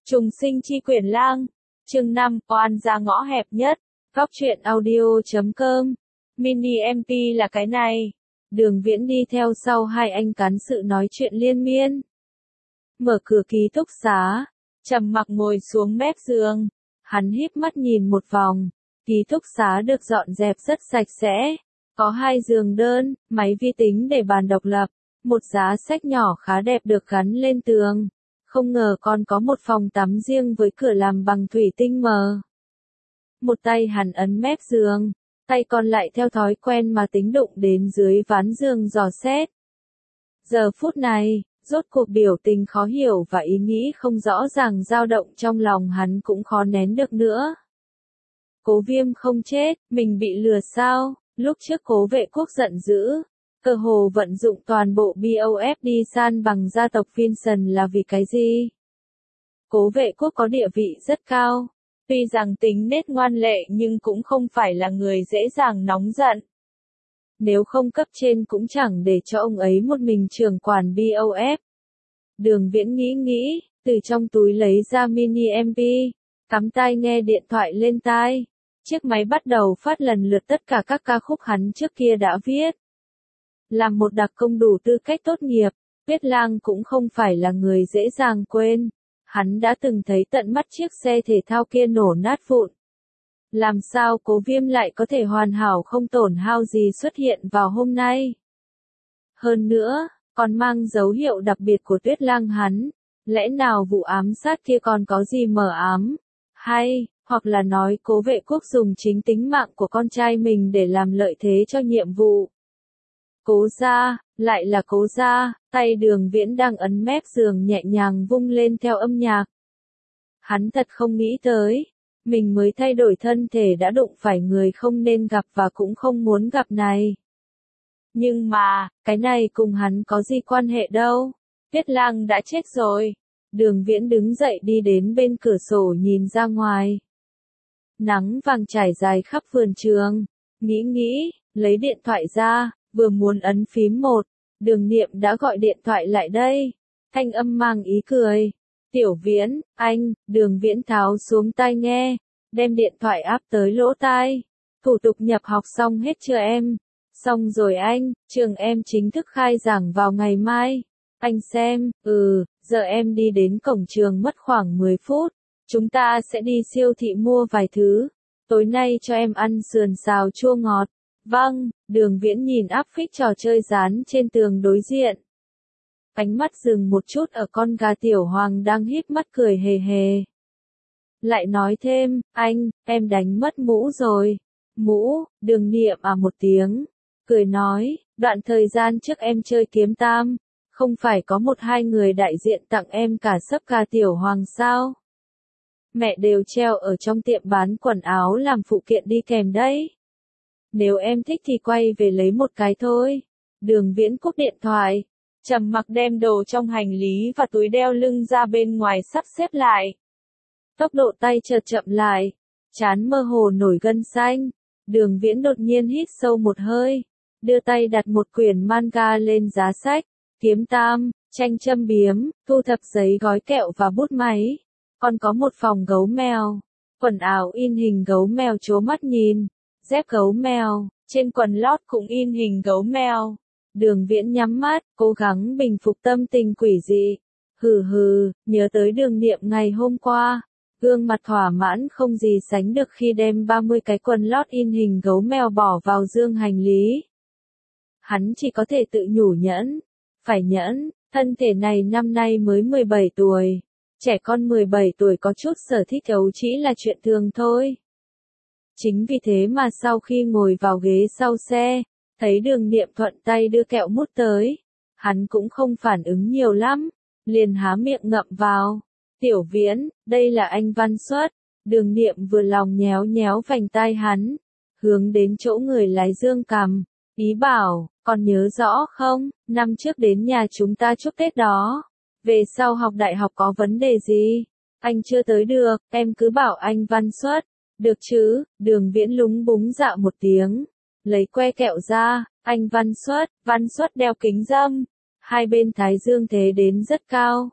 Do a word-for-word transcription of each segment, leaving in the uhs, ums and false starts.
Trùng sinh chi quyển lang. Chương năm, oan ra ngõ hẹp nhất. Góc truyện audio chấm com. Mini em pê là cái này. Đường Viễn đi theo sau hai anh cán sự nói chuyện liên miên. Mở cửa ký túc xá. Trầm Mặc ngồi xuống mép giường. Hắn híp mắt nhìn một vòng. Ký túc xá được dọn dẹp rất sạch sẽ. Có hai giường đơn, máy vi tính để bàn độc lập. Một giá sách nhỏ khá đẹp được gắn lên tường. Không ngờ còn có một phòng tắm riêng với cửa làm bằng thủy tinh mờ. Một tay hắn ấn mép giường, tay còn lại theo thói quen mà tính đụng đến dưới ván giường dò xét. Giờ phút này, rốt cuộc biểu tình khó hiểu và ý nghĩ không rõ ràng dao động trong lòng hắn cũng khó nén được nữa. Cố Viêm không chết, mình bị lừa sao? Lúc trước Cố Vệ Quốc giận dữ, cơ hồ vận dụng toàn bộ bê o ép đi san bằng gia tộc Vincent là vì cái gì? Cố Vệ Quốc có địa vị rất cao, tuy rằng tính nết ngoan lệ nhưng cũng không phải là người dễ dàng nóng giận. Nếu không cấp trên cũng chẳng để cho ông ấy một mình trưởng quản bê o ép. Đường Viễn nghĩ nghĩ, từ trong túi lấy ra mini em pê, cắm tai nghe điện thoại lên tai. Chiếc máy bắt đầu phát lần lượt tất cả các ca khúc hắn trước kia đã viết. Làm một đặc công đủ tư cách tốt nghiệp, Tuyết Lang cũng không phải là người dễ dàng quên. Hắn đã từng thấy tận mắt chiếc xe thể thao kia nổ nát vụn. Làm sao Cố Viêm lại có thể hoàn hảo không tổn hao gì xuất hiện vào hôm nay? Hơn nữa, còn mang dấu hiệu đặc biệt của Tuyết Lang hắn. Lẽ nào vụ ám sát kia còn có gì mờ ám? Hay, hoặc là nói Cố Vệ Quốc dùng chính tính mạng của con trai mình để làm lợi thế cho nhiệm vụ? Cố gia, lại là Cố gia, tay Đường Viễn đang ấn mép giường nhẹ nhàng vung lên theo âm nhạc. Hắn thật không nghĩ tới, mình mới thay đổi thân thể đã đụng phải người không nên gặp và cũng không muốn gặp này. Nhưng mà, cái này cùng hắn có gì quan hệ đâu, Tuyết Lang đã chết rồi. Đường Viễn đứng dậy đi đến bên cửa sổ nhìn ra ngoài. Nắng vàng trải dài khắp vườn trường, nghĩ nghĩ, lấy điện thoại ra. Vừa muốn ấn phím một, Đường Niệm đã gọi điện thoại lại đây. Thanh âm mang ý cười. Tiểu Viễn, anh, Đường Viễn tháo xuống tai nghe, đem điện thoại áp tới lỗ tai. Thủ tục nhập học xong hết chưa em? Xong rồi anh, trường em chính thức khai giảng vào ngày mai. Anh xem, ừ, giờ em đi đến cổng trường mất khoảng mười phút. Chúng ta sẽ đi siêu thị mua vài thứ. Tối nay cho em ăn sườn xào chua ngọt. Vâng, Đường Viễn nhìn áp phích trò chơi dán trên tường đối diện. Ánh mắt dừng một chút ở con gà Tiểu Hoàng đang híp mắt cười hề hề. Lại nói thêm, anh, em đánh mất mũ rồi. Mũ, Đường Niệm à một tiếng. Cười nói, đoạn thời gian trước em chơi kiếm tam. Không phải có một hai người đại diện tặng em cả sấp gà Tiểu Hoàng sao? Mẹ đều treo ở trong tiệm bán quần áo làm phụ kiện đi kèm đấy. Nếu em thích thì quay về lấy một cái thôi. Đường Viễn cúp điện thoại. Trầm Mặc đem đồ trong hành lý và túi đeo lưng ra bên ngoài sắp xếp lại. Tốc độ tay chợt chậm lại. Trán mơ hồ nổi gân xanh. Đường Viễn đột nhiên hít sâu một hơi. Đưa tay đặt một quyển manga lên giá sách. Kiếm tam, tranh châm biếm, thu thập giấy gói kẹo và bút máy. Còn có một phòng gấu mèo. Quần áo in hình gấu mèo trố mắt nhìn. Dép gấu mèo, trên quần lót cũng in hình gấu mèo. Đường Viễn nhắm mắt, cố gắng bình phục tâm tình quỷ dị. Hừ hừ, nhớ tới Đường Niệm ngày hôm qua. Gương mặt thỏa mãn không gì sánh được khi đem ba mươi cái quần lót in hình gấu mèo bỏ vào dương hành lý. Hắn chỉ có thể tự nhủ nhẫn. Phải nhẫn, thân thể này năm nay mới mười bảy tuổi. Trẻ con mười bảy tuổi có chút sở thích ấu trĩ là chuyện thường thôi. Chính vì thế mà sau khi ngồi vào ghế sau xe, thấy Đường Niệm thuận tay đưa kẹo mút tới, hắn cũng không phản ứng nhiều lắm, liền há miệng ngậm vào. Tiểu Viễn, đây là anh Văn Xuất. Đường Niệm vừa lòng nhéo nhéo vành tai hắn, hướng đến chỗ người lái dương cằm, ý bảo, còn nhớ rõ không, năm trước đến nhà chúng ta chúc Tết đó, về sau học đại học có vấn đề gì? Anh chưa tới được, em cứ bảo anh Văn Xuất. Được chứ, Đường Viễn lúng búng dạ một tiếng, lấy que kẹo ra, anh Văn Xuất, Văn Xuất đeo kính râm, hai bên thái dương thế đến rất cao,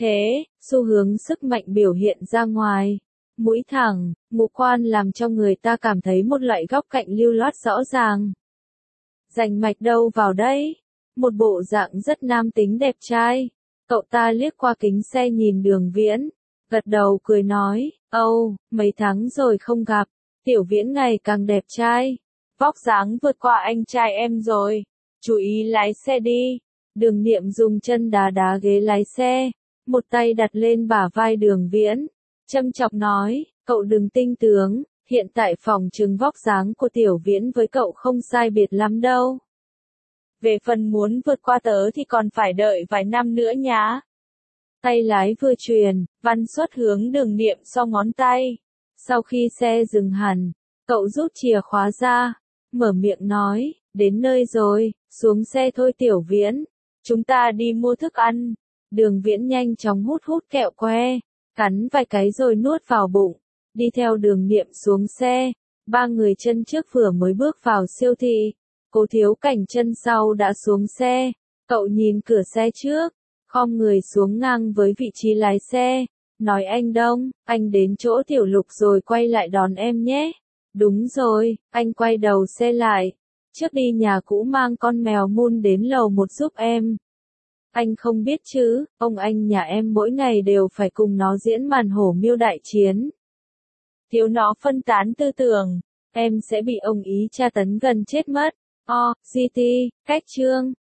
thế, xu hướng sức mạnh biểu hiện ra ngoài. Mũi thẳng, ngũ quan làm cho người ta cảm thấy một loại góc cạnh lưu loát rõ ràng. Rành mạch đâu vào đây? Một bộ dạng rất nam tính đẹp trai. Cậu ta liếc qua kính xe nhìn Đường Viễn, gật đầu cười nói, âu, mấy tháng rồi không gặp, Tiểu Viễn ngày càng đẹp trai. Vóc dáng vượt qua anh trai em rồi, chú ý lái xe đi. Đường Niệm dùng chân đá đá ghế lái xe, một tay đặt lên bả vai Đường Viễn, châm chọc nói, cậu đừng tinh tướng, hiện tại phòng trừng vóc dáng của Tiểu Viễn với cậu không sai biệt lắm đâu. Về phần muốn vượt qua tớ thì còn phải đợi vài năm nữa nhá. Tay lái vừa truyền, Văn Xuất hướng Đường Niệm so ngón tay. Sau khi xe dừng hẳn, cậu rút chìa khóa ra, mở miệng nói, đến nơi rồi, xuống xe thôi Tiểu Viễn, chúng ta đi mua thức ăn. Đường Viễn nhanh chóng hút hút kẹo que, cắn vài cái rồi nuốt vào bụng, đi theo Đường Niệm xuống xe. Ba người chân trước vừa mới bước vào siêu thị, Cố Thiếu Cảnh chân sau đã xuống xe, cậu nhìn cửa xe trước, khom người xuống ngang với vị trí lái xe, nói anh Đông, anh đến chỗ Tiểu Lục rồi quay lại đón em nhé. Đúng rồi, anh quay đầu xe lại, trước đi nhà cũ mang con mèo Moon đến lầu một giúp em. Anh không biết chứ, ông anh nhà em mỗi ngày đều phải cùng nó diễn màn hổ miêu đại chiến. Thiếu nó phân tán tư tưởng, em sẽ bị ông ý tra tấn gần chết mất. O, giê tê, cách chương.